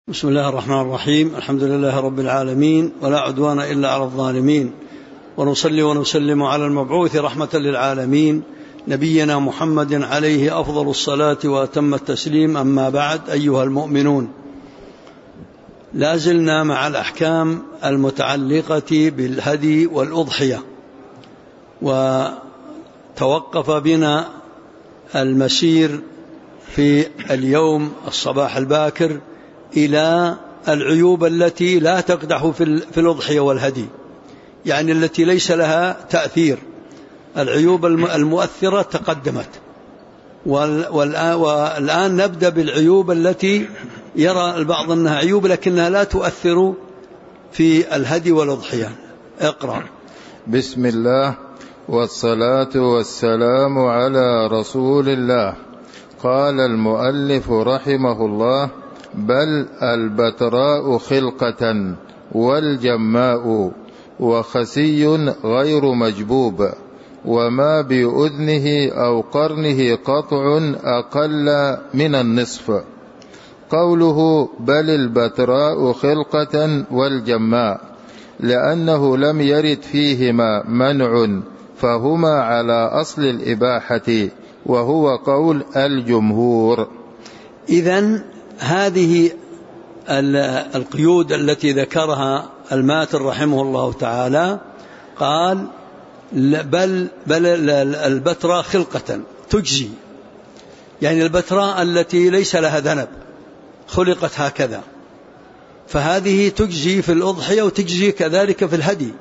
بسم الله الرحمن الرحيم. الحمد لله رب العالمين، ولا عدوان إلا على الظالمين، ونصلي ونسلم على المبعوث رحمة للعالمين نبينا محمد عليه أفضل الصلاة وأتم التسليم. أما بعد، أيها المؤمنون، لا زلنا مع الأحكام المتعلقة بالهدي والأضحية، وتوقف بنا المسير في اليوم الصباح الباكر إلى العيوب التي لا تقدح في الأضحية والهدي، يعني التي ليس لها تأثير. العيوب المؤثرة تقدمت، والآن نبدأ بالعيوب التي يرى البعض أنها عيوب لكنها لا تؤثر في الهدي والأضحية. اقرأ. بسم الله والصلاة والسلام على رسول الله. قال المؤلف رحمه الله: بل البتراء خلقة والجماء وخسي غير مجبوب، وما بأذنه أو قرنه قطع أقل من النصف. قوله بل البتراء خلقة والجماء لأنه لم يرد فيهما منع، فهما على أصل الإباحة، وهو قول الجمهور. إذن هذه القيود التي ذكرها الماتر رحمه الله تعالى، قال بل البتراء خلقة تجزي، يعني البتراء التي ليس لها ذنب خلقت هكذا، فهذه تجزي في الأضحية وتجزي كذلك في الهدي.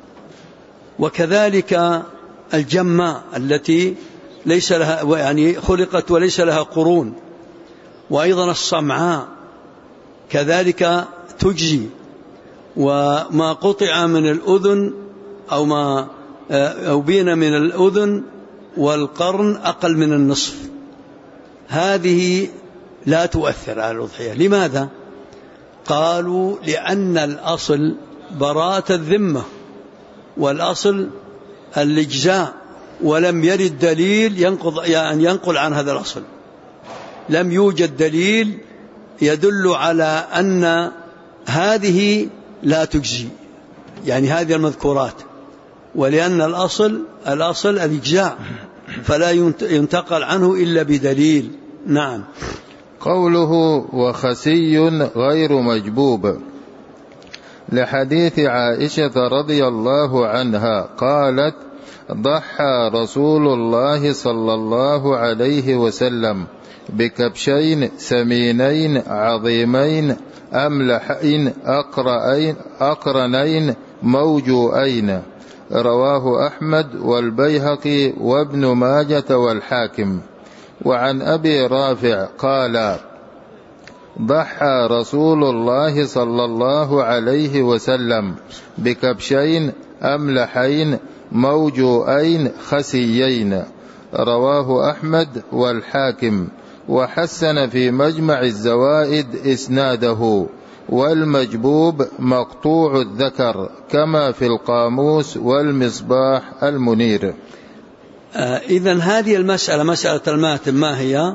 وكذلك الجماء التي ليس لها، يعني خلقت وليس لها قرون. وأيضا الصمعاء كذلك تجزي. وما قطع من الأذن أو ما أبين من الأذن والقرن أقل من النصف، هذه لا تؤثر على الأضحية. لماذا؟ قالوا لأن الأصل براءة الذمة، والأصل الإجزاء، ولم يرد دليل ينقل عن هذا الأصل. لم يوجد دليل يدل على أن هذه لا تجزي، يعني هذه المذكورات، ولأن الأصل الإجزاء، فلا ينتقل عنه إلا بدليل. نعم. قوله وخسي غير مجبوب لحديث عائشة رضي الله عنها قالت: ضحى رسول الله صلى الله عليه وسلم بكبشين سمينين عظيمين أملحين أقرنين موجوئين. رواه أحمد والبيهقي وابن ماجة والحاكم. وعن أبي رافع قال: ضحى رسول الله صلى الله عليه وسلم بكبشين أملحين موجوئين خسيين. رواه أحمد والحاكم، وحسن في مجمع الزوائد إسناده. والمجبوب مقطوع الذكر كما في القاموس والمصباح المنير. إذن هذه المسألة، مسألة الماتم، ما هي؟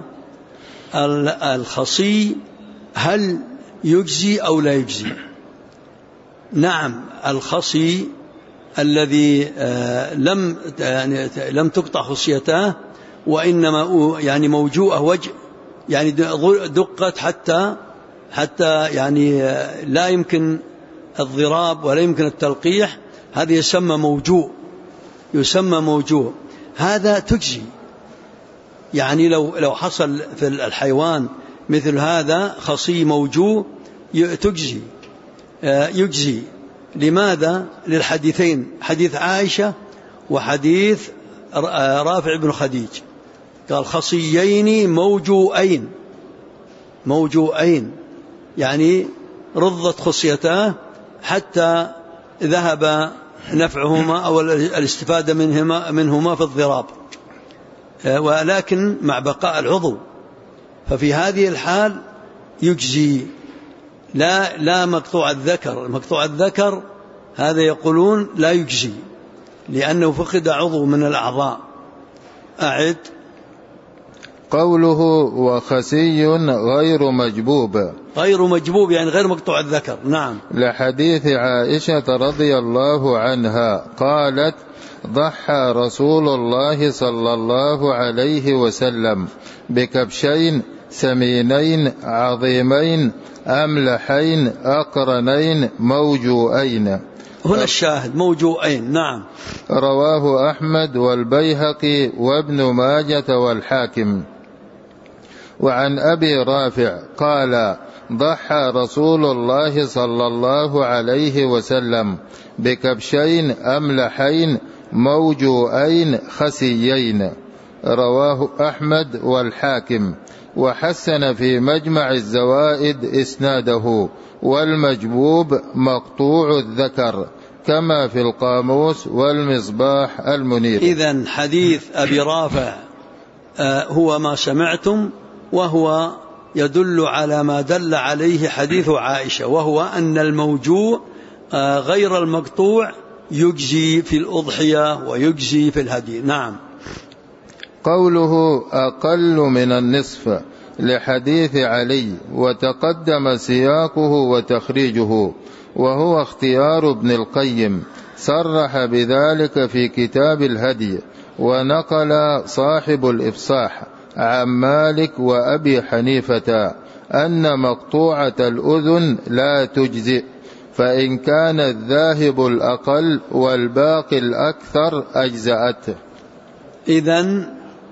الخصي هل يجزي أو لا يجزي؟ نعم، الخصي الذي لم تقطع خصيته، وإنما يعني موجوءة وجه، يعني دقت حتى يعني لا يمكن الضراب ولا يمكن التلقيح، هذا يسمى موجوء. هذا تجزي، يعني لو حصل في الحيوان مثل هذا خصي موجوء يجزي. لماذا؟ للحديثين، حديث عائشة وحديث رافع بن خديج، قال خصيين موجوئين، يعني رضت خصيته حتى ذهب نفعهما أو الاستفادة منهما في الضراب، ولكن مع بقاء العضو. ففي هذه الحال يجزي، لا مقطوع الذكر. مقطوع الذكر هذا يقولون لا يجزي لأنه فقد عضو من الأعضاء. أعد. قوله وخسي غير مجبوب، غير مجبوب يعني غير مقطوع الذكر. نعم. لحديث عائشة رضي الله عنها قالت ضحى رسول الله صلى الله عليه وسلم بكبشين سمينين عظيمين أملحين أقرنين موجوئين. هنا الشاهد موجوئين. نعم. رواه أحمد والبيهقي وابن ماجة والحاكم. وعن أبي رافع قال ضحى رسول الله صلى الله عليه وسلم بكبشين أملحين موجوئين خسيين. رواه أحمد والحاكم، وحسن في مجمع الزوائد إسناده، والمجبوب مقطوع الذكر كما في القاموس والمصباح المنير. إذن حديث أبي رافع هو ما سمعتم، وهو يدل على ما دل عليه حديث عائشة، وهو أن الموجوع غير المقطوع يجزي في الأضحية ويجزي في الهدي. نعم. قوله أقل من النصف لحديث علي، وتقدم سياقه وتخريجه، وهو اختيار ابن القيم، صرح بذلك في كتاب الهدي، ونقل صاحب الإفصاح عن مالك وأبي حنيفة أن مقطوعة الأذن لا تجزئ، فإن كان الذاهب الأقل والباقي الأكثر أجزأته. إذن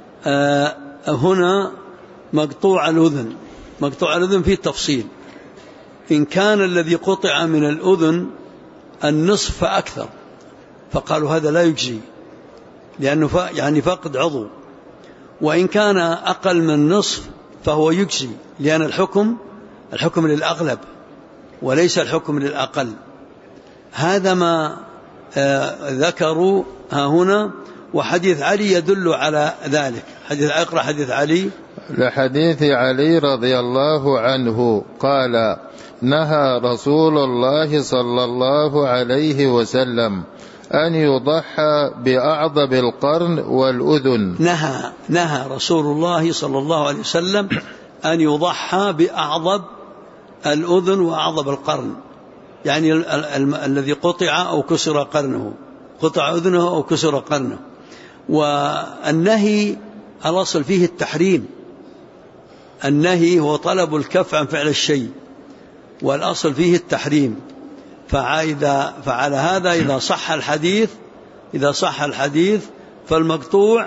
هنا مقطوع الأذن فيه تفصيل. إن كان الذي قطع من الأذن النصف فأكثر فقالوا هذا لا يجزي لأنه يعني فقد عضو، وإن كان أقل من النصف فهو يجزي، لأن الحكم للأغلب وليس الحكم للأقل. هذا ما ذكروا ها هنا. وحديث علي يدل على ذلك. اقرأ حديث علي. لحديث علي رضي الله عنه قال نهى رسول الله صلى الله عليه وسلم أن يضحى بأعضب القرن والأذن. نهى رسول الله صلى الله عليه وسلم أن يضحى بأعضب الأذن وأعضب القرن، يعني الذي قطع أو كسر قرنه، قطع أذنه أو كسر قرنه. والنهي الأصل فيه التحريم، النهي هو طلب الكف عن فعل الشيء، والأصل فيه التحريم. فعلى هذا إذا صح الحديث فالمقطوع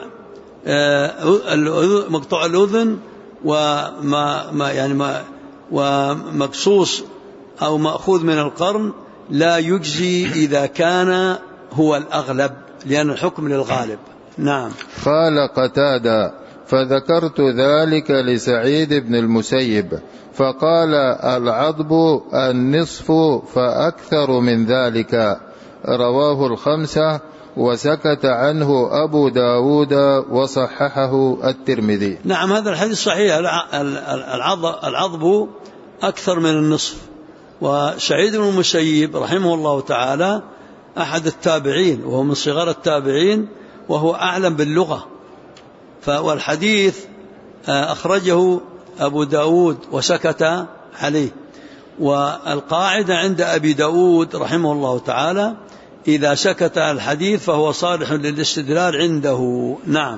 مقطوع الأذن ومقصوص أو مأخوذ من القرن لا يجزي إذا كان هو الأغلب، لأن الحكم للغالب. نعم. قال قتادة فذكرت ذلك لسعيد بن المسيب فقال العضب النصف فأكثر من ذلك. رواه الخمسة، وسكت عنه أبو داود وصححه الترمذي. نعم، هذا الحديث صحيح. العضب أكثر من النصف. وسعيد بن المسيب رحمه الله تعالى أحد التابعين، وهو من صغار التابعين، وهو أعلم باللغة. والحديث أخرجه أبو داود وسكت عليه. والقاعدة عند أبي داود رحمه الله تعالى إذا سكت على الحديث فهو صالح للاستدلال عنده. نعم.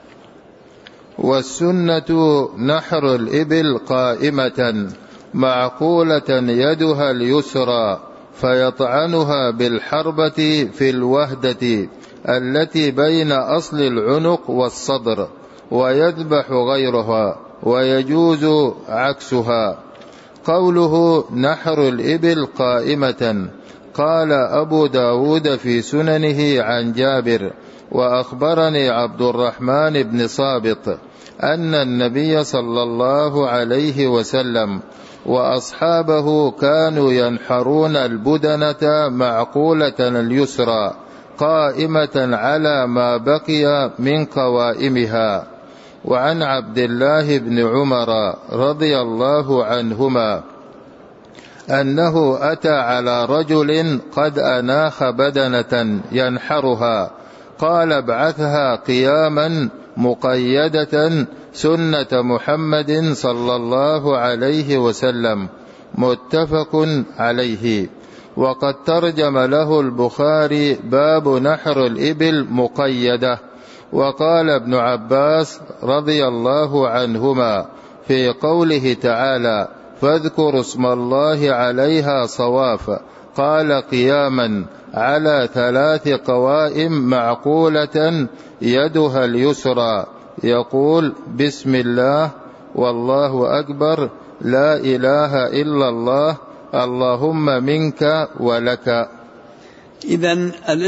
والسنة نحر الإبل قائمة معقولة يدها اليسرى فيطعنها بالحربة في الوهدة التي بين أصل العنق والصدر، ويذبح غيرها، ويجوز عكسها. قوله نحر الإبل قائمة، قال أبو داود في سننه عن جابر: وأخبرني عبد الرحمن بن صابط أن النبي صلى الله عليه وسلم وأصحابه كانوا ينحرون البدنة معقولة اليسرى قائمة على ما بقي من قوائمها. وعن عبد الله بن عمر رضي الله عنهما أنه أتى على رجل قد أناخ بدنة ينحرها، قال ابعثها قياما مقيدة سنة محمد صلى الله عليه وسلم، متفق عليه. وقد ترجم له البخاري باب نحر الإبل مقيدة. وقال ابن عباس رضي الله عنهما في قوله تعالى: فاذكروا اسم الله عليها صواف، قال: قياما على 3 قوائم معقولة يدها اليسرى، يقول: بسم الله، والله أكبر، لا إله إلا الله، اللهم منك ولك. إذن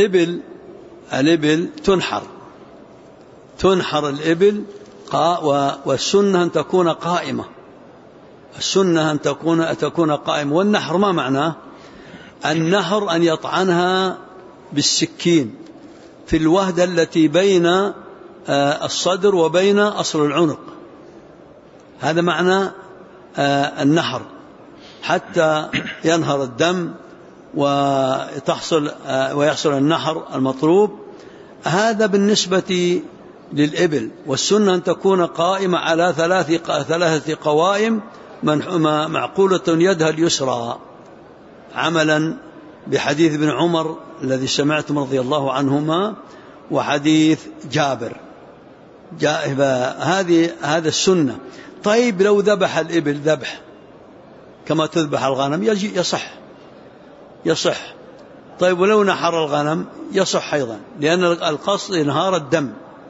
الإبل تنحر الإبل، والسنة أن تكون قائمة. السنة أن تكون قائمة. والنحر ما معناه؟ النحر أن يطعنها بالسكين في الوهدة التي بين الصدر وبين أصل العنق. هذا معنى النحر، حتى ينهر الدم ويحصل النحر المطلوب. هذا بالنسبة للإبل. والسنة أن تكون قائمة على 3 قوائم معقولة يدها اليسرى، عملا بحديث ابن عمر الذي سمعتم رضي الله عنهما، وحديث جابر. هذا السنة. طيب لو ذبح الإبل ذبح كما تذبح الغنم يصح. طيب ولو نحر الغنم يصح أيضا، لأن القصد إنهار الدم.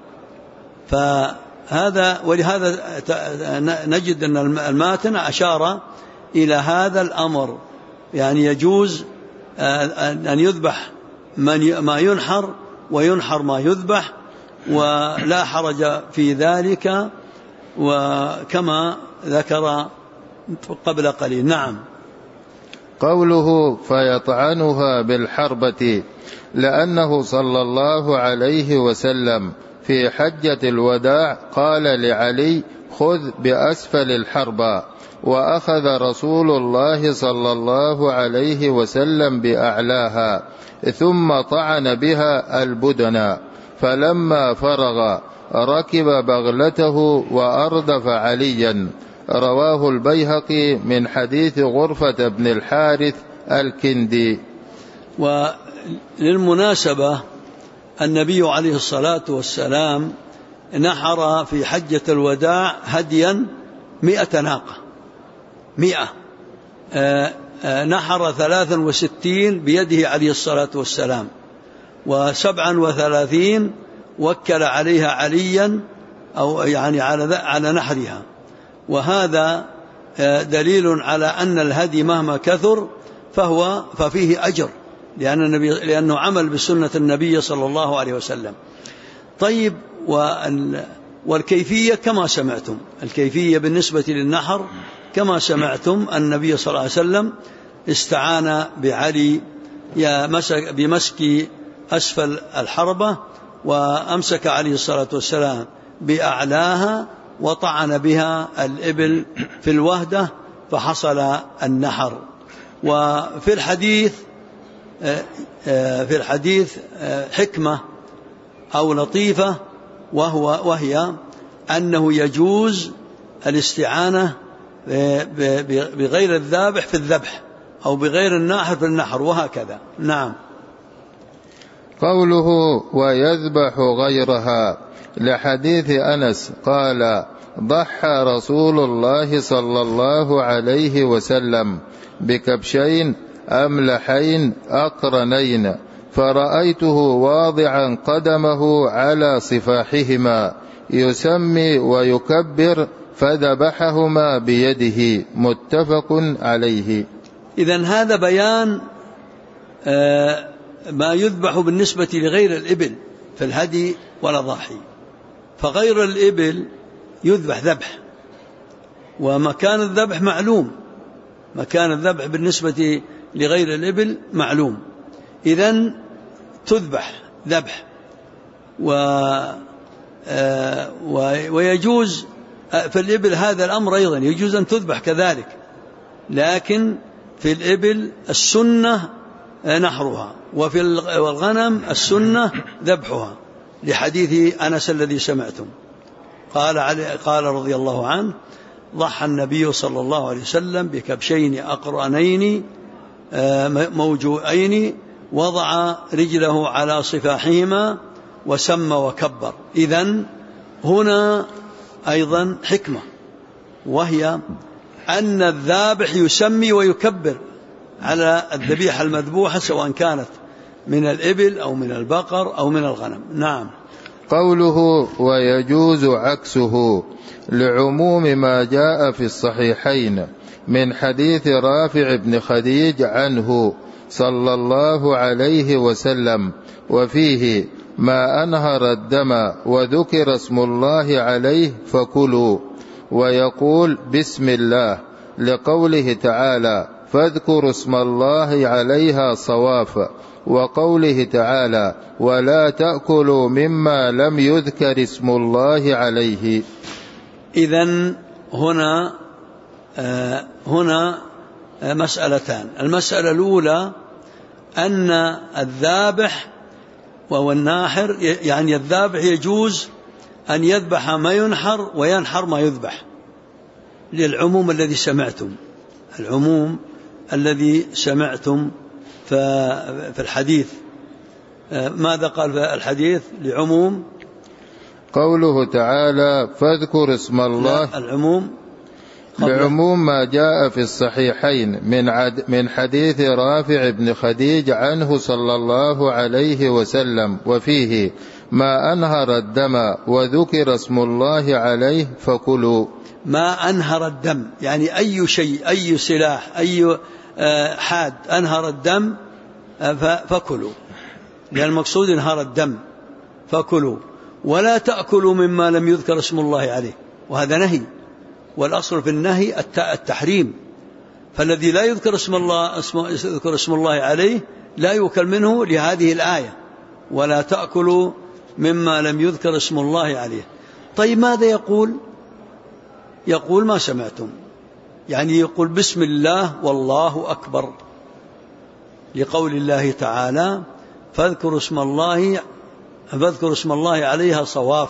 ولهذا نجد أن الماتن أشار إلى هذا الأمر، يعني يجوز أن يذبح ما ينحر وينحر ما يذبح، ولا حرج في ذلك، وكما ذكر قبل قليل. نعم. قوله فيطعنها بالحربة، لأنه صلى الله عليه وسلم في حجة الوداع قال لعلي: خذ بأسفل الحربة، وأخذ رسول الله صلى الله عليه وسلم بأعلاها، ثم طعن بها البدن، فلما فرغ ركب بغلته وأردف عليا. رواه البيهقي من حديث غرفة بن الحارث الكندي. وللمناسبة النبي عليه الصلاة والسلام نحر في حجة الوداع هديا 100 ناقة، 100. نحر 63 بيده عليه الصلاة والسلام، و37 وكل عليها عليا، أو يعني على نحرها. وهذا دليل على أن الهدي مهما كثر ففيه أجر، لأنه عمل بسنة النبي صلى الله عليه وسلم. طيب، والكيفية كما سمعتم، الكيفية بالنسبة للنحر كما سمعتم، النبي صلى الله عليه وسلم استعان بعلي بمسك أسفل الحربة، وأمسك عليه الصلاة والسلام بأعلاها، وطعن بها الإبل في الوهدة فحصل النحر. وفي الحديث حكمة أو لطيفة، وهي أنه يجوز الاستعانة بغير الذابح في الذبح، أو بغير الناحر في النحر، وهكذا. نعم. قوله ويذبح غيرها، لحديث أنس قال: ضحى رسول الله صلى الله عليه وسلم بكبشين أملحين أقرنين، فرأيته واضعا قدمه على صفاحهما يسمي ويكبر، فذبحهما بيده، متفق عليه. إذن هذا بيان ما يذبح بالنسبة لغير الإبل في الهدي والأضاحي. فغير الإبل يذبح ذبح، ومكان الذبح معلوم، مكان الذبح بالنسبة لغير الإبل معلوم. إذن تذبح ذبح، ويجوز في الإبل هذا الأمر أيضا، يجوز أن تذبح كذلك، لكن في الإبل السنة نحرها، وفي الغنم السنة ذبحها، لحديث أنس الذي سمعتم. قال رضي الله عنه: ضحى النبي صلى الله عليه وسلم بكبشين أقرنين موجوئين، وضع رجله على صفاحهما وسمى وكبر. إذن هنا أيضا حكمة، وهي أن الذابح يسمي ويكبر على الذبيحة المذبوحة، سواء كانت من الإبل أو من البقر أو من الغنم. نعم. قوله ويجوز عكسه لعموم ما جاء في الصحيحين من حديث رافع بن خديج عنه صلى الله عليه وسلم، وفيه: ما أنهر الدم وذكر اسم الله عليه فكلوا، ويقول بسم الله، لقوله تعالى: فاذكروا اسم الله عليها صواف، وقوله تعالى: ولا تأكلوا مما لم يذكر اسم الله عليه. إذن هنا مسألتان. المسألة الأولى أن الذابح والناحر، يعني الذابح يجوز أن يذبح ما ينحر وينحر ما يذبح، للعموم الذي سمعتم، العموم الذي سمعتم في الحديث. ماذا قال في الحديث لعموم؟ قوله تعالى: فاذكر اسم الله، العموم لعموم ما جاء في الصحيحين من حديث رافع بن خديج عنه صلى الله عليه وسلم، وفيه: ما أنهر الدم وذكر اسم الله عليه فكلوا. ما أنهر الدم يعني أي شيء، أي سلاح، أي حاد أنهر الدم فكلوا، لأن المقصود انهار الدم فكلوا. ولا تأكلوا مما لم يذكر اسم الله عليه، وهذا نهي، والأصل في النهي التحريم، فالذي لا يذكر اسم الله عليه لا يؤكل منه، لهذه الآية: ولا تأكلوا مما لم يذكر اسم الله عليه. طيب ماذا يقول ما سمعتم، يعني يقول بسم الله والله أكبر، لقول الله تعالى: فاذكروا اسم الله عليها صواف،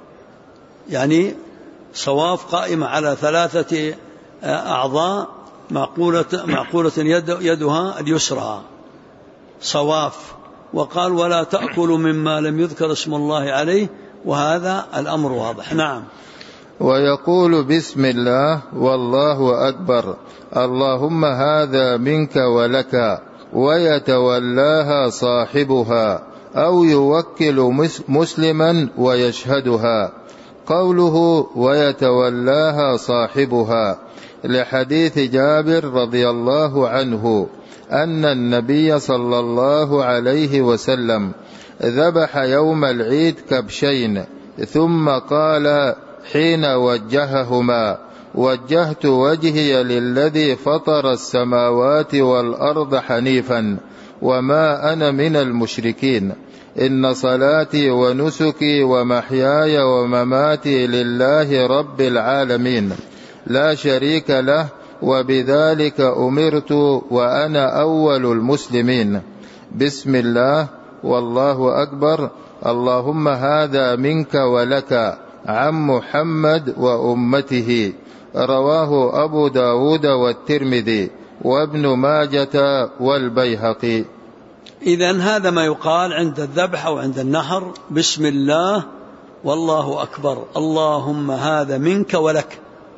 يعني صواف قائمة على 3 أعضاء، معقولة يدها اليسرى، صواف. وقال: ولا تأكلوا مما لم يذكر اسم الله عليه، وهذا الأمر واضح. نعم. ويقول بسم الله والله أكبر، اللهم هذا منك ولك، ويتولاها صاحبها، أو يوكل مسلما ويشهدها. قوله ويتولاها صاحبها لحديث جابر رضي الله عنه أن النبي صلى الله عليه وسلم ذبح يوم العيد كبشين، ثم قال حين وجههما: وجهت وجهي للذي فطر السماوات والأرض حنيفا وما أنا من المشركين، إن صلاتي ونسكي ومحياي ومماتي لله رب العالمين لا شريك له، وبذلك أمرت وأنا أول المسلمين. بسم الله والله أكبر، اللهم هذا منك ولك، عن محمد وأمته. رواه أبو داود والترمذي وابن ماجة والبيهقي. إذن هذا ما يقال عند الذبح أو عند النحر: بسم الله والله أكبر، اللهم هذا منك ولك.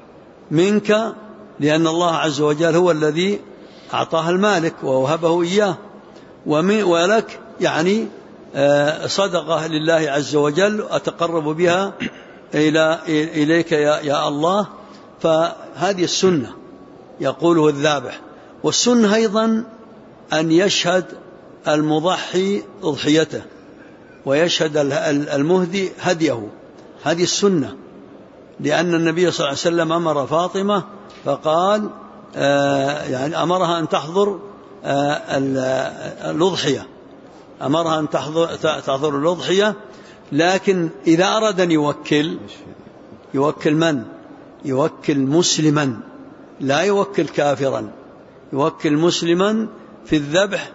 منك لأن الله عز وجل هو الذي أعطاه المالك ووهبه إياه، ولك يعني صدقة لله عز وجل أتقرب بها إليك يا الله. فهذه السنة يقوله الذابح. والسنة أيضا أن يشهد المضحي أضحيته، ويشهد المهدي هديه، هذه السنة، لأن النبي صلى الله عليه وسلم أمر فاطمة فقال يعني أمرها أن تحضر الأضحية، أمرها أن تحضر الأضحية. لكن إذا أراد أن يوكل من؟ يوكل مسلما، لا يوكل كافرا، يوكل مسلما في الذبح،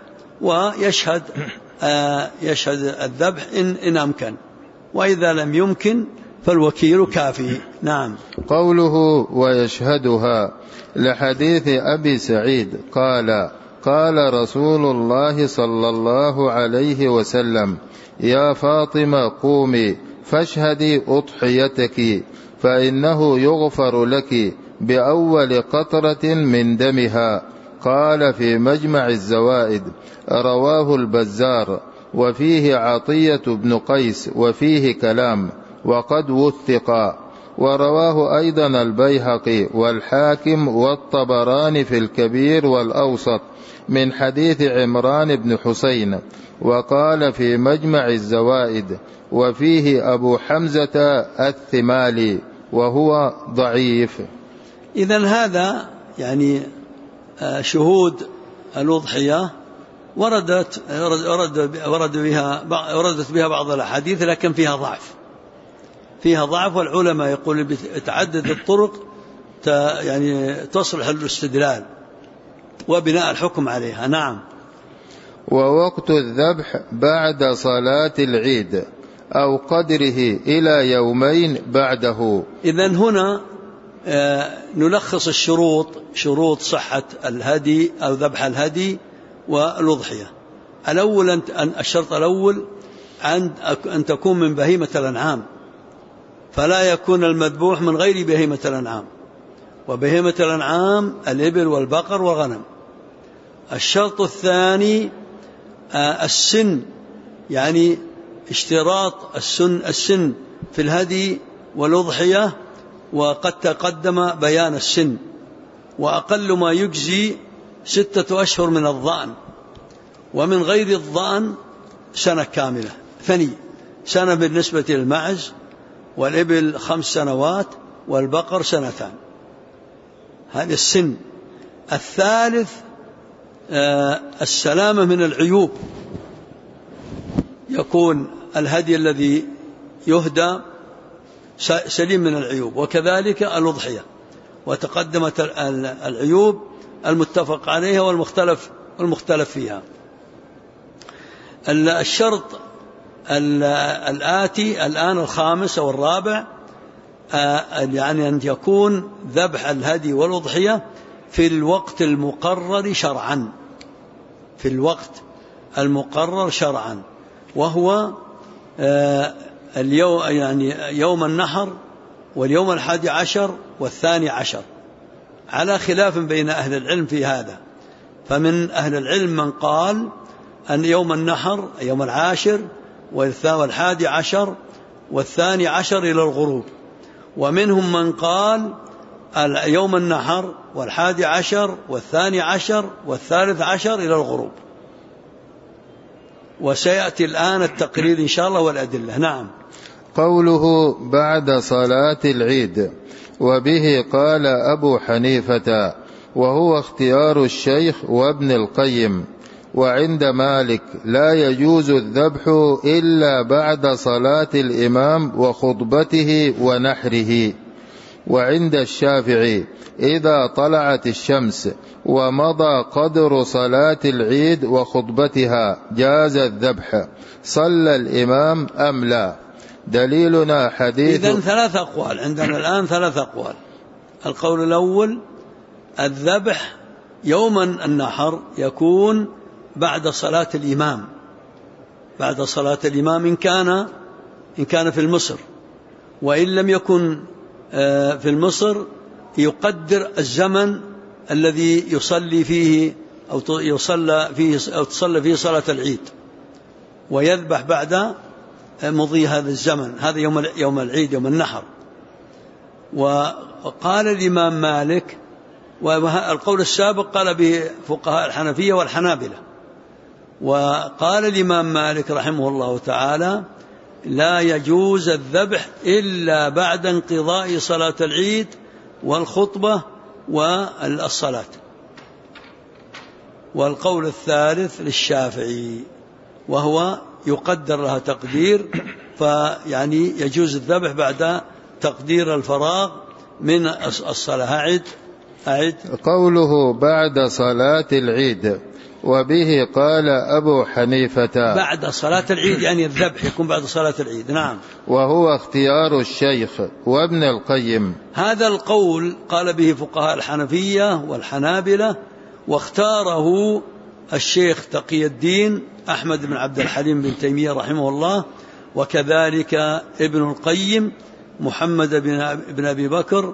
ويشهد الذبح إن أمكن. وإذا لم يمكن فالوكيل كافي. نعم. قوله ويشهدها لحديث أبي سعيد قال قال رسول الله صلى الله عليه وسلم يا فاطمة قومي فاشهدي أضحيتك فإنه يغفر لك بأول قطرة من دمها. قال في مجمع الزوائد رواه البزار وفيه عطية بن قيس وفيه كلام وقد وثق. ورواه أيضا البيهقي والحاكم والطبراني في الكبير والأوسط من حديث عمران بن حسين. وقال في مجمع الزوائد وفيه أبو حمزة الثمالي وهو ضعيف. إذن هذا يعني شهود الأضحية وردت بها بعض الأحاديث، لكن فيها ضعف، والعلماء يقول بتعدد الطرق يعني تصلح الاستدلال وبناء الحكم عليها. نعم. ووقت الذبح بعد صلاة العيد أو قدره إلى يومين بعده. إذن هنا نلخص شروط صحة الهدي أو ذبح الهدي والأضحية. الأول الشرط الأول أن تكون من بهيمة الأنعام، فلا يكون المذبوح من غير بهيمة الأنعام، وبهيمة الأنعام الإبل والبقر والغنم. الشرط الثاني السن، يعني اشتراط السن في الهدي والأضحية، وقد تقدم بيان السن، وأقل ما يجزي 6 أشهر من الظأن، ومن غير الظأن سنة كاملة، سنة بالنسبة للمعز، والإبل 5 سنوات، والبقر 2 سنين. هذا السن. الثالث السلامة من العيوب، يكون الهدي الذي يهدى سليم من العيوب، وكذلك الأضحية، وتقدمت العيوب المتفق عليها والمختلف فيها. الشرط الآتي الآن الخامس أو الرابع، يعني أن يكون ذبح الهدي والأضحية في الوقت المقرر شرعا، وهو يعني يوم النحر واليوم 11 و12، على خلاف بين أهل العلم في هذا. فمن أهل العلم من قال أن يوم النحر يوم 10 و11 و12 إلى الغروب، ومنهم من قال يوم النحر 11 و12 و13 إلى الغروب. وسيأتي الآن التقرير إن شاء الله والأدلة. نعم. قوله بعد صلاة العيد، وبه قال أبو حنيفة، وهو اختيار الشيخ وابن القيم. وعند مالك لا يجوز الذبح إلا بعد صلاة الإمام وخطبته ونحره. وعند الشافعي إذا طلعت الشمس ومضى قدر صلاة العيد وخطبتها جاز الذبح، صلى الإمام أم لا؟ دليلنا حديث. إذن 3 أقوال عندنا الآن، 3 أقوال. القول الأول الذبح يوم النحر يكون بعد صلاة الإمام، إن كان في مصر، وإن لم يكن في مصر يقدر الزمن الذي يصلي فيه أو تصلى فيه صلاة العيد، ويذبح بعد مضي هذا الزمن، هذا يوم العيد يوم النحر. وقال الإمام مالك، والقول السابق قال به فقهاء الحنفية والحنابلة، وقال الإمام مالك رحمه الله تعالى لا يجوز الذبح إلا بعد انقضاء صلاة العيد والخطبة والصلاة. والقول الثالث للشافعي، وهو يقدر لها تقدير، فيعني يجوز الذبح بعد تقدير الفراغ من الصلاة. أعد. أعد. قوله بعد صلاة العيد، وبه قال أبو حنيفة. بعد صلاة العيد يعني الذبح يكون بعد صلاة العيد. نعم. وهو اختيار الشيخ وابن القيم. هذا القول قال به فقهاء الحنفية والحنابلة، واختاره الشيخ تقي الدين أحمد بن عبد الحليم بن تيمية رحمه الله، وكذلك ابن القيم محمد بن أبي بكر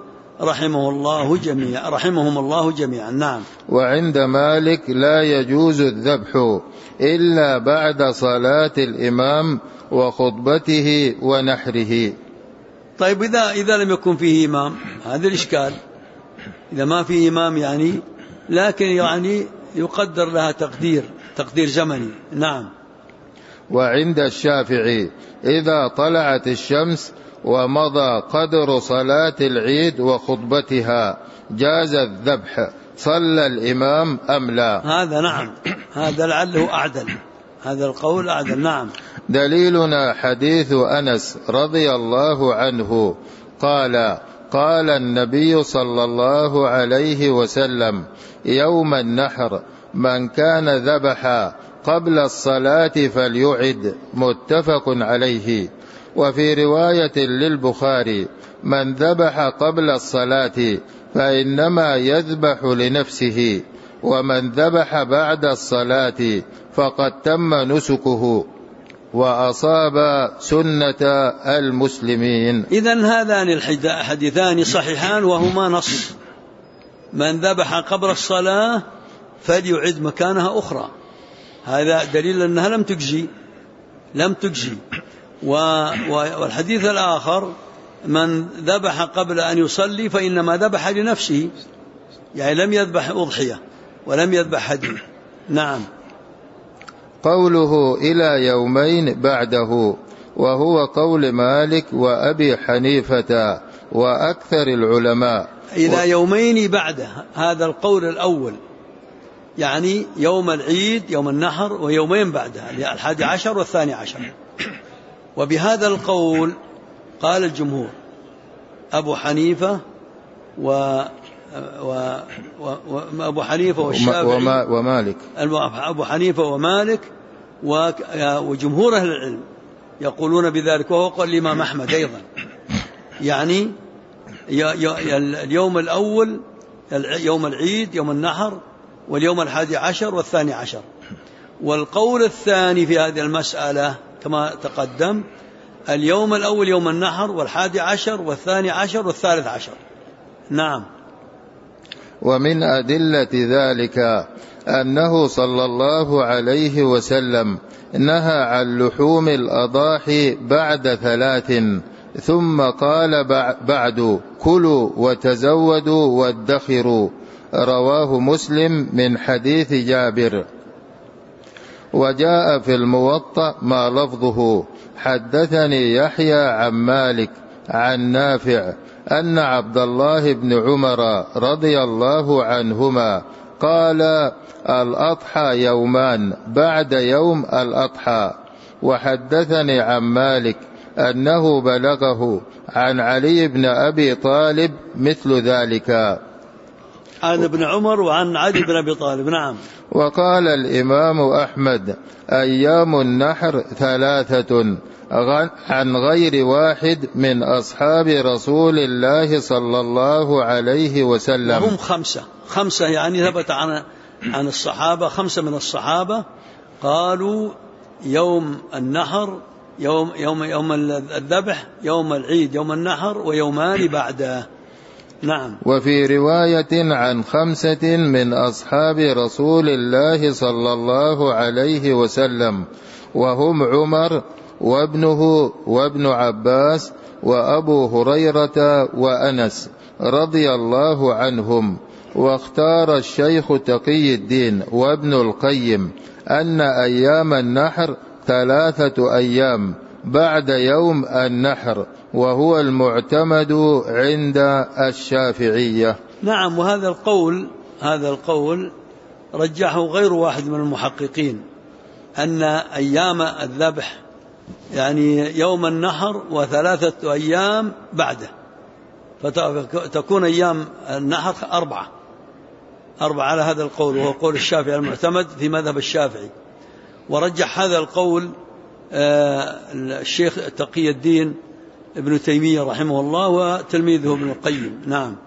رحمهم الله جميعا. نعم. وعند مالك لا يجوز الذبح إلا بعد صلاة الإمام وخطبته ونحره. طيب إذا لم يكن فيه إمام، هذا الإشكال. إذا ما فيه إمام يعني، لكن يعني يقدر لها تقدير زمني. نعم. وعند الشافعي إذا طلعت الشمس ومضى قدر صلاة العيد وخطبتها جاز الذبح، صلى الإمام أم لا؟ هذا نعم، هذا لعله أعدل، هذا القول أعدل. نعم. دليلنا حديث أنس رضي الله عنه قال النبي صلى الله عليه وسلم يوم النحر من كان ذبح قبل الصلاة فليعد، متفق عليه. وفي رواية للبخاري من ذبح قبل الصلاة فإنما يذبح لنفسه، ومن ذبح بعد الصلاة فقد تم نسكه وأصاب سنة المسلمين. إذن هذان الحديثان صحيحان وهما نص. من ذبح قبل الصلاة فليعد مكانها أخرى، هذا دليل أنها لم تجزي. والحديث الآخر من ذبح قبل أن يصلي فإنما ذبح لنفسه، يعني لم يذبح أضحية ولم يذبح هدي. نعم. قوله إلى يومين بعده، وهو قول مالك وأبي حنيفة وأكثر العلماء. إلى يومين بعده، هذا القول الأول، يعني يوم العيد يوم النحر ويومين بعده، 11 و12. وبهذا القول قال الجمهور أبو حنيفة وأبو حنيفة والشافعي ومالك، أبو حنيفة ومالك وجمهور أهل العلم يقولون بذلك، وهو قول الإمام أحمد أيضا. يعني اليوم الأول يوم العيد يوم النحر، واليوم 11 و12. والقول الثاني في هذه المسألة كما تقدم اليوم الأول يوم النحر، 11 و12 و13. نعم. ومن أدلة ذلك أنه صلى الله عليه وسلم نهى عن لحوم الأضاحي بعد 3، ثم قال بعد كلوا وتزودوا وادخروا، رواه مسلم من حديث جابر. وجاء في الموطأ ما لفظه حدثني يحيى عن مالك عن نافع أن عبد الله بن عمر رضي الله عنهما قال الأضحى يومان بعد يوم الأضحى. وحدثني عن مالك أنه بلغه عن علي بن أبي طالب مثل ذلك، عن ابن عمر وعن علي بن أبي طالب. نعم. وقال الإمام أحمد أيام النحر 3 عن غير واحد من أصحاب رسول الله صلى الله عليه وسلم. هم 5 يعني ثبت عن الصحابة، 5 من الصحابة قالوا يوم النحر يوم الذبح، يوم العيد يوم النحر، ويومان بعده. نعم. وفي رواية عن 5 من أصحاب رسول الله صلى الله عليه وسلم، وهم عمر وابنه وابن عباس وأبو هريرة وأنس رضي الله عنهم. واختار الشيخ تقي الدين وابن القيم أن أيام النحر 3 أيام بعد يوم النحر، وهو المعتمد عند الشافعية. نعم. وهذا القول رجحه غير واحد من المحققين، أن أيام الذبح يعني يوم النحر و3 أيام بعده، فتكون أيام النحر 4. 4 على هذا القول، وهو قول الشافعي المعتمد في مذهب الشافعي. ورجح هذا القول الشيخ تقي الدين ابن تيمية رحمه الله وتلميذه ابن القيم. نعم.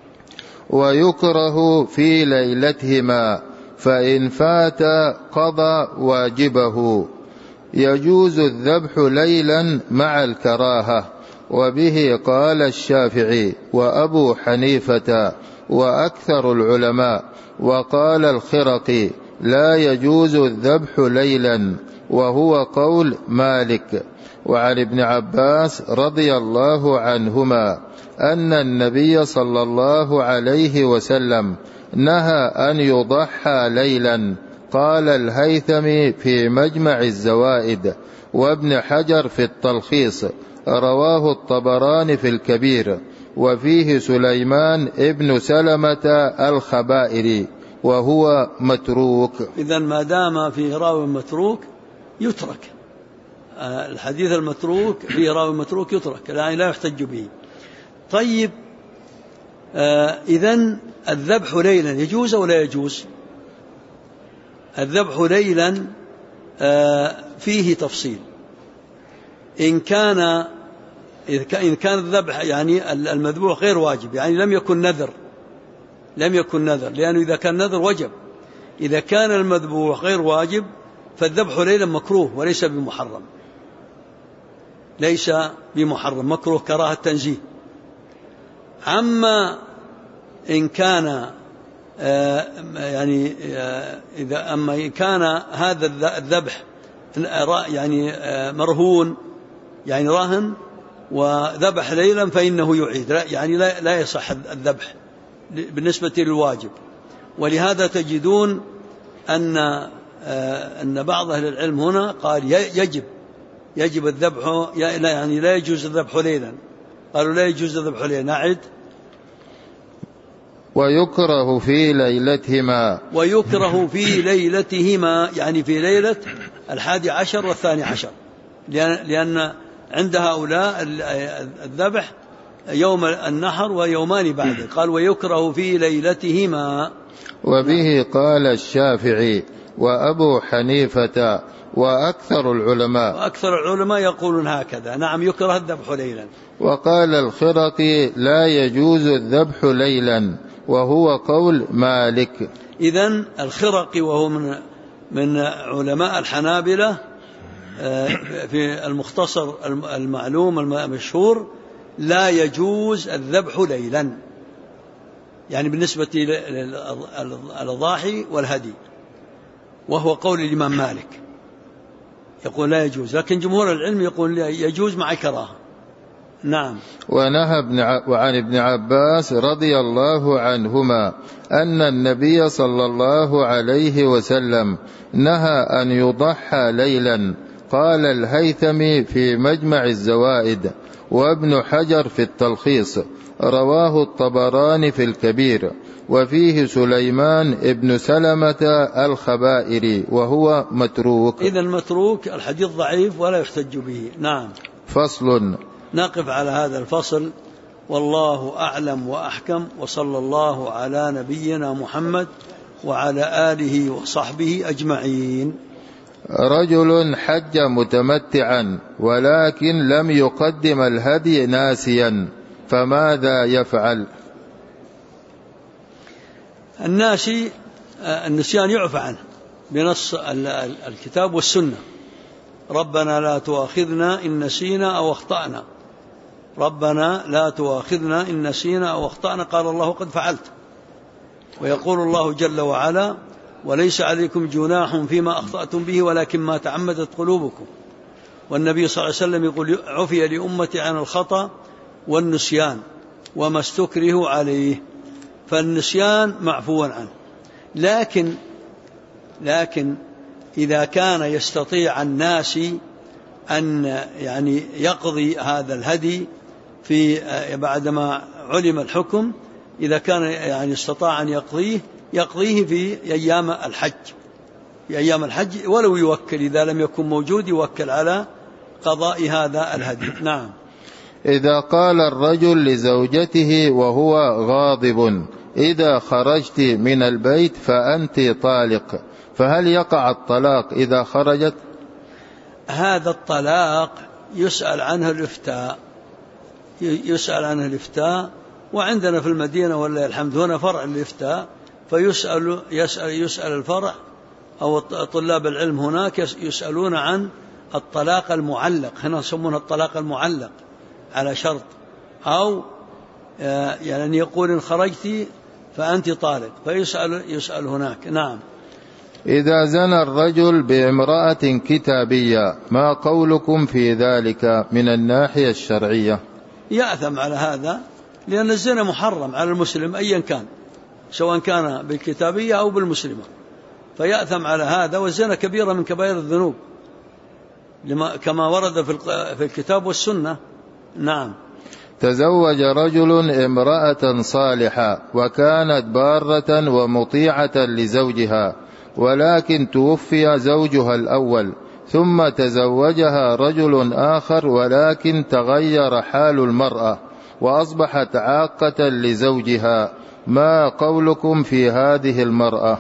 ويكره في ليلتهما، فإن فات قضى واجبه. يجوز الذبح ليلا مع الكراهة، وبه قال الشافعي وأبو حنيفة وأكثر العلماء. وقال الخرقي لا يجوز الذبح ليلا، وهو قول مالك. وعن ابن عباس رضي الله عنهما أن النبي صلى الله عليه وسلم نهى أن يضحى ليلا. قال الهيثمي في مجمع الزوائد، وابن حجر في التلخيص. رواه الطبراني في الكبير، وفيه سليمان ابن سلمة الخبائري، وهو متروك. إذن ما دام فيه راوي متروك يترك. الحديث المتروك فيه راوي متروك يترك، يعني لا يحتج به. طيب، إذن الذبح ليلا يجوز ولا يجوز؟ الذبح ليلا فيه تفصيل. إن كان الذبح يعني المذبوح غير واجب، يعني لم يكن نذر، لأنه إذا كان نذر وجب. إذا كان المذبوح غير واجب فالذبح ليلا مكروه وليس بمحرم، مكروه كراهة تنزيه. أما إن كان إن كان هذا الذبح يعني مرهون، يعني راهن وذبح ليلا، فإنه يعيد، يعني لا يصح الذبح بالنسبة للواجب. ولهذا تجدون أن بعض أهل العلم هنا قال يجب الذبح، يعني لا يجوز الذبح ليلا. قالوا لا يجوز الذبح ليلا. نعد. ويكره في ليلتهما، يعني في ليلة 11 و12، لأن عند هؤلاء الذبح يوم النحر ويومان بعده. قال ويكره في ليلتهما. وبه قال الشافعي وأبو حنيفة وأكثر العلماء يقولون هكذا. نعم، يكره الذبح ليلا. وقال الخرقي لا يجوز الذبح ليلا، وهو قول مالك. إذن الخرقي وهو من علماء الحنابلة في المختصر المعلوم المشهور لا يجوز الذبح ليلا، يعني بالنسبة للأضاحي والهدي، وهو قول الإمام مالك يقول لا يجوز، لكن جمهور العلم يقول يجوز مع كراهة. نعم. وعن ابن عباس رضي الله عنهما أن النبي صلى الله عليه وسلم نهى أن يضحى ليلا. قال الهيثمي في مجمع الزوائد، وابن حجر في التلخيص. رواه الطبراني في الكبير، وفيه سليمان ابن سلمة الخبائري، وهو متروك. إذا المتروك الحديث ضعيف ولا يحتج به. نعم. فصل. نقف على هذا الفصل، والله أعلم وأحكم، وصلى الله على نبينا محمد وعلى آله وصحبه أجمعين. رجل حج متمتعا ولكن لم يقدم الهدي ناسيا، فماذا يفعل؟ النسيان يعفى عنه بنص الكتاب والسنة. ربنا لا تؤاخذنا إن نسينا أو أخطأنا، ربنا لا تؤاخذنا إن نسينا أو أخطأنا. قال الله قد فعلت. ويقول الله جل وعلا وليس عليكم جناح فيما أخطأتم به ولكن ما تعمدت قلوبكم. والنبي صلى الله عليه وسلم يقول عفي لأمتي عن الخطأ والنسيان وما استكره عليه. فالنسيان معفو عنه، لكن إذا كان يستطيع الناس أن يعني يقضي هذا الهدي بعدما علم الحكم، إذا كان يعني استطاع أن يقضيه في أيام الحج ولو يوكل، إذا لم يكن موجود يوكل على قضاء هذا الهدي. نعم. إذا قال الرجل لزوجته وهو غاضب إذا خرجت من البيت فأنت طالق، فهل يقع الطلاق إذا خرجت؟ هذا الطلاق يسأل عنه الإفتاء، يسأل عنه الإفتاء، وعندنا في المدينة ولله الحمد هنا فرع الإفتاء، يسأل الفرع أو طلاب العلم هناك يسألون عن الطلاق المعلق، هنا يسمونه الطلاق المعلق على شرط، أو يعني يقول إن خرجت فأنت طالق، يسأل هناك. نعم. إذا زنى الرجل بامرأة كتابية ما قولكم في ذلك من الناحية الشرعية؟ يأثم على هذا، لأن الزنا محرم على المسلم أيا كان، سواء كان بالكتابية أو بالمسلمة، فيأثم على هذا، والزنا كبيرة من كبائر الذنوب كما ورد في الكتاب والسنة. نعم. تزوج رجل امرأة صالحة وكانت بارة ومطيعة لزوجها، ولكن توفي زوجها الأول، ثم تزوجها رجل آخر، ولكن تغير حال المرأة وأصبحت عاقة لزوجها، ما قولكم في هذه المرأة؟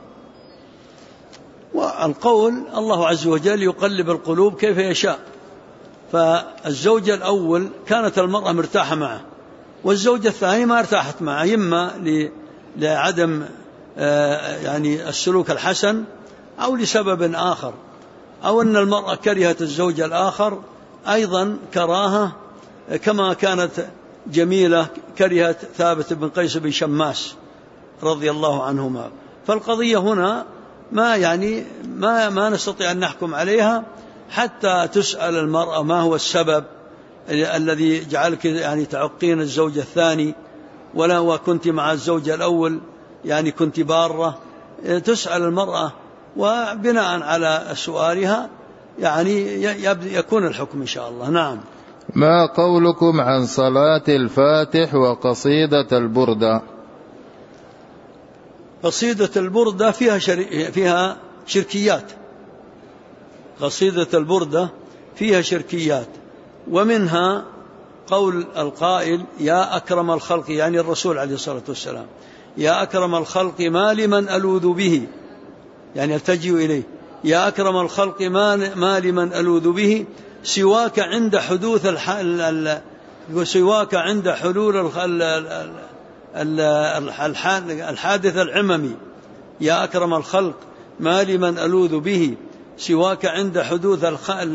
والقول الله عز وجل يقلب القلوب كيف يشاء، فالزوجة الأول كانت المرأة مرتاحة معه، والزوجة الثانية ما ارتاحت معه، إما لعدم يعني السلوك الحسن أو لسبب آخر، أو أن المرأة كرهت الزوج الآخر أيضا كراهة، كما كانت جميلة كرهت ثابت بن قيس بن شماس رضي الله عنهما. فالقضية هنا ما نستطيع أن نحكم عليها حتى تسأل المرأة ما هو السبب الذي جعلك يعني تعقين الزوج الثاني، ولا وكنت مع الزوج الأول يعني كنت بارة، تسأل المرأة، وبناء على سؤالها يعني يكون الحكم إن شاء الله. نعم. ما قولكم عن صلاة الفاتح وقصيدة البردة؟ قصيدة البردة فيها شركيات، قصيدة البردة فيها شركيات، ومنها قول القائل يا أكرم الخلق، يعني الرسول عليه الصلاة والسلام، يا أكرم الخلق ما لمن ألوذ به، يعني التجئ إليه، يا أكرم الخلق ما لمن ألوذ به سواك عند حدوث سواك عند حلول الحادث العممي، يا أكرم الخلق ما لمن ألوذ به سواك عند حدوث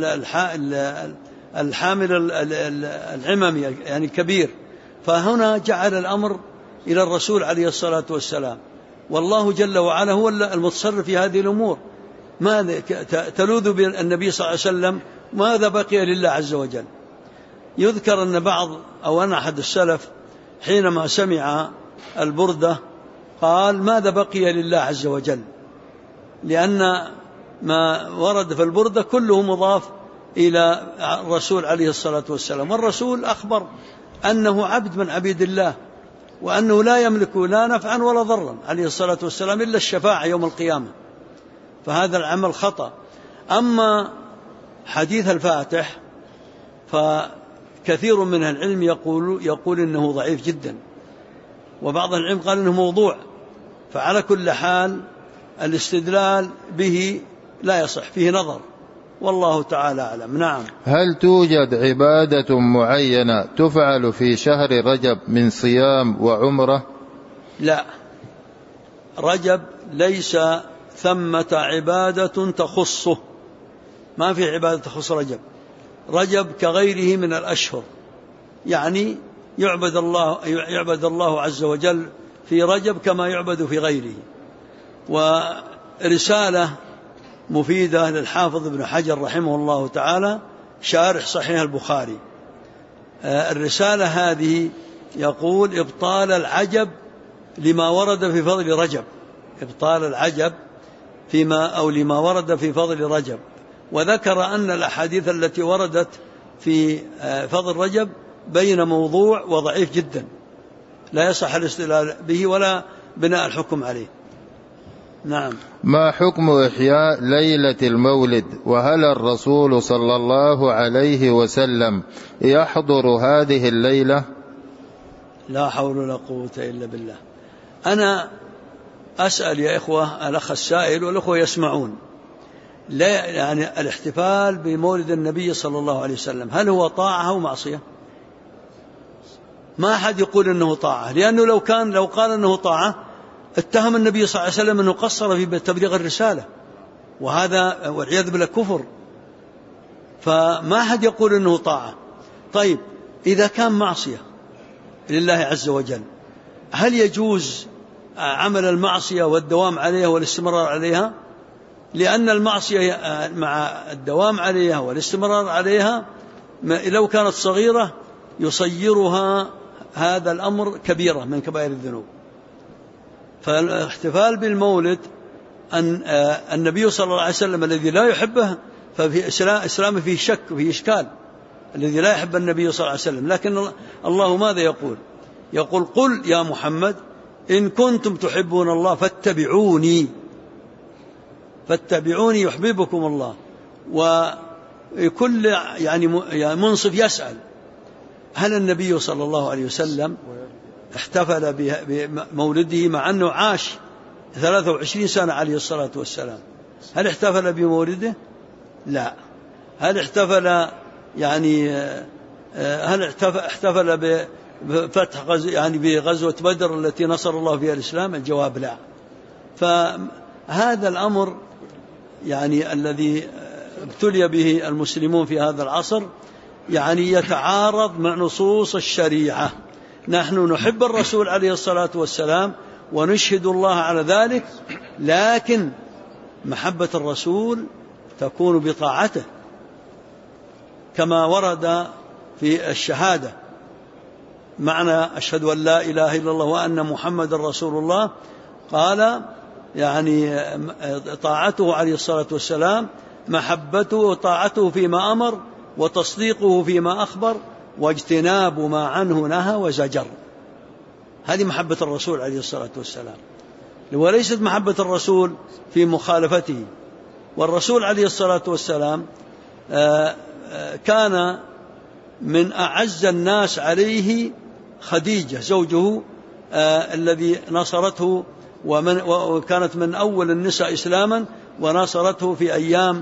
الحامل العممي يعني الكبير. فهنا جعل الأمر إلى الرسول عليه الصلاة والسلام، والله جل وعلا هو المتصرف في هذه الأمور. ماذا تلوذ بالنبي صلى الله عليه وسلم؟ ماذا بقي لله عز وجل؟ يذكر أن أن أحد السلف حينما سمع البردة قال ماذا بقي لله عز وجل، لأن ما ورد في البردة كله مضاف إلى الرسول عليه الصلاة والسلام، والرسول أخبر أنه عبد من عبيد الله، وأنه لا يملك لا نفعا ولا ضرا عليه الصلاة والسلام إلا الشفاعة يوم القيامة، فهذا العمل خطأ. أما حديث الفاتح فكثير من العلم يقول إنه ضعيف جدا، وبعض العلم قال إنه موضوع، فعلى كل حال الاستدلال به لا يصح، فيه نظر، والله تعالى أعلم. نعم. هل توجد عبادة معينة تفعل في شهر رجب من صيام وعمرة؟ لا، رجب ليس ثمة عبادة تخصه، ما في عبادة تخص رجب. رجب كغيره من الأشهر، يعني يعبد الله عز وجل في رجب كما يعبد في غيره. ورسالة مفيدة للحافظ ابن حجر رحمه الله تعالى شارح صحيح البخاري، الرسالة هذه يقول إبطال العجب لما ورد في فضل رجب، إبطال العجب لما ورد في فضل رجب، وذكر أن الأحاديث التي وردت في فضل رجب بين موضوع وضعيف جدا، لا يصح الاستدلال به ولا بناء الحكم عليه. نعم. ما حكم إحياء ليلة المولد، وهل الرسول صلى الله عليه وسلم يحضر هذه الليلة؟ لا حول ولا قوة إلا بالله. أنا أسأل يا إخوة الأخ السائل والأخوة يسمعون، لا يعني الاحتفال بمولد النبي صلى الله عليه وسلم هل هو طاعة أو معصية؟ ما أحد يقول أنه طاعة، لأنه لو قال أنه طاعة اتهم النبي صلى الله عليه وسلم أنه قصر في تبليغ الرسالة، وهذا والعياذ بالله كفر، فما أحد يقول أنه طاعة. طيب إذا كان معصية لله عز وجل، هل يجوز عمل المعصية والدوام عليها والاستمرار عليها؟ لأن المعصية مع الدوام عليها والاستمرار عليها لو كانت صغيرة يصيرها هذا الأمر كبيرة من كبائر الذنوب. فالاحتفال بالمولد أن النبي صلى الله عليه وسلم الذي لا يحبه ففي إسلامه فيه شك وفيه إشكال، الذي لا يحب النبي صلى الله عليه وسلم. لكن الله ماذا يقول؟ يقول قل يا محمد إن كنتم تحبون الله فاتبعوني يحببكم الله. وكل يعني منصف يسأل هل النبي صلى الله عليه وسلم احتفل بمولده مع أنه عاش 23 سنة عليه الصلاة والسلام؟ هل احتفل بمولده؟ لا. هل احتفل احتفل بفتح بغزوة بدر التي نصر الله فيها الإسلام؟ الجواب لا. فهذا الأمر الذي ابتلي به المسلمون في هذا العصر يتعارض مع نصوص الشريعة. نحن نحب الرسول عليه الصلاة والسلام ونشهد الله على ذلك، لكن محبة الرسول تكون بطاعته كما ورد في الشهادة، معنى أشهد أن لا إله إلا الله وأن محمد رسول الله. قال طاعته عليه الصلاة والسلام محبته وطاعته فيما أمر وتصديقه فيما أخبر واجتناب ما عنه نهى وزجر. هذه محبة الرسول عليه الصلاة والسلام، وليست محبة الرسول في مخالفته. والرسول عليه الصلاة والسلام كان من أعز الناس عليه خديجة زوجه الذي نصرته، وكانت من أول النساء إسلاما ونصرته في أيام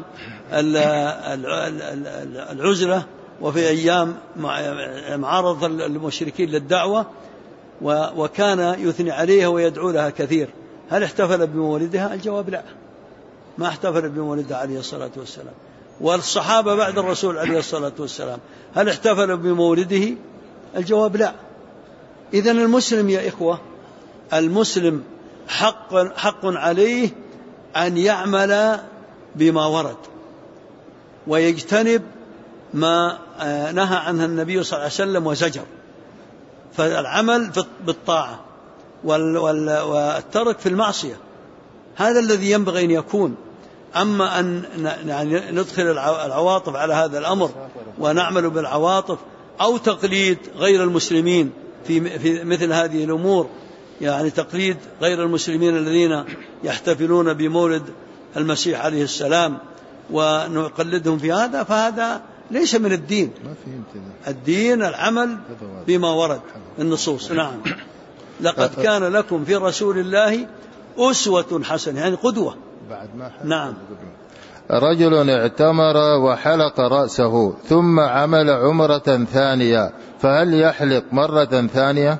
العزلة وفي أيام معارضة المشركين للدعوة، وكان يثني عليها ويدعو لها كثير. هل احتفل بمولدها؟ الجواب لا، ما احتفل بمولدها عليه الصلاة والسلام. والصحابة بعد الرسول عليه الصلاة والسلام هل احتفل بمولده؟ الجواب لا. إذن المسلم يا إخوة، المسلم حق عليه أن يعمل بما ورد ويجتنب ما نهى عنه النبي صلى الله عليه وسلم وزجر. فالعمل بالطاعة والترك في المعصية، هذا الذي ينبغي أن يكون. أما أن ندخل العواطف على هذا الأمر ونعمل بالعواطف أو تقليد غير المسلمين في مثل هذه الأمور، تقليد غير المسلمين الذين يحتفلون بمولد المسيح عليه السلام ونقلدهم في هذا، فهذا ليس من الدين. الدين العمل بما ورد النصوص. نعم، لقد كان لكم في رسول الله أسوة حسنة، قدوة. نعم. رجل اعتمر وحلق رأسه ثم عمل عمرة ثانية، فهل يحلق مرة ثانية؟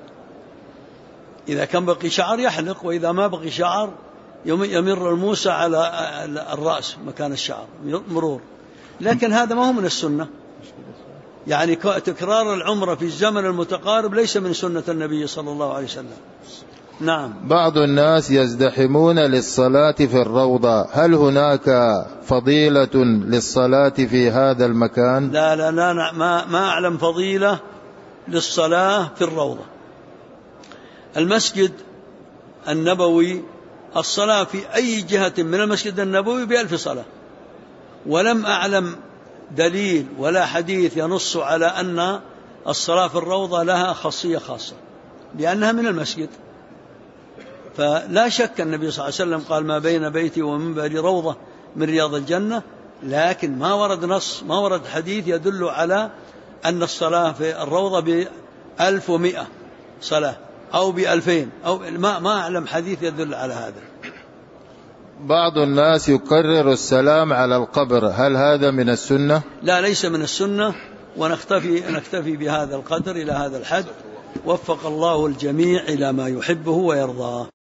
إذا كان بقي شعر يحلق، وإذا ما بقي شعر يمر الموسى على الرأس مكان الشعر مرور. لكن هذا ما هو من السنة، تكرار العمرة في الزمن المتقارب ليس من سنة النبي صلى الله عليه وسلم. نعم. بعض الناس يزدحمون للصلاة في الروضة، هل هناك فضيلة للصلاة في هذا المكان؟ لا لا لا، ما أعلم فضيلة للصلاة في الروضة. المسجد النبوي الصلاة في أي جهة من المسجد النبوي ب1000 صلاة، ولم أعلم دليل ولا حديث ينص على أن الصلاة في الروضة لها خاصية خاصة لأنها من المسجد. فلا شك النبي صلى الله عليه وسلم قال ما بين بيتي ومنبري روضة من رياض الجنة، لكن ما ورد نص، ما ورد حديث يدل على أن الصلاة في الروضة ب1100 صلاة أو ب2000 أو ما أعلم حديث يدل على هذا. بعض الناس يكرر السلام على القبر، هل هذا من السنة؟ لا، ليس من السنة، ونكتفي بهذا القدر إلى هذا الحد. وفق الله الجميع إلى ما يحبه ويرضاه.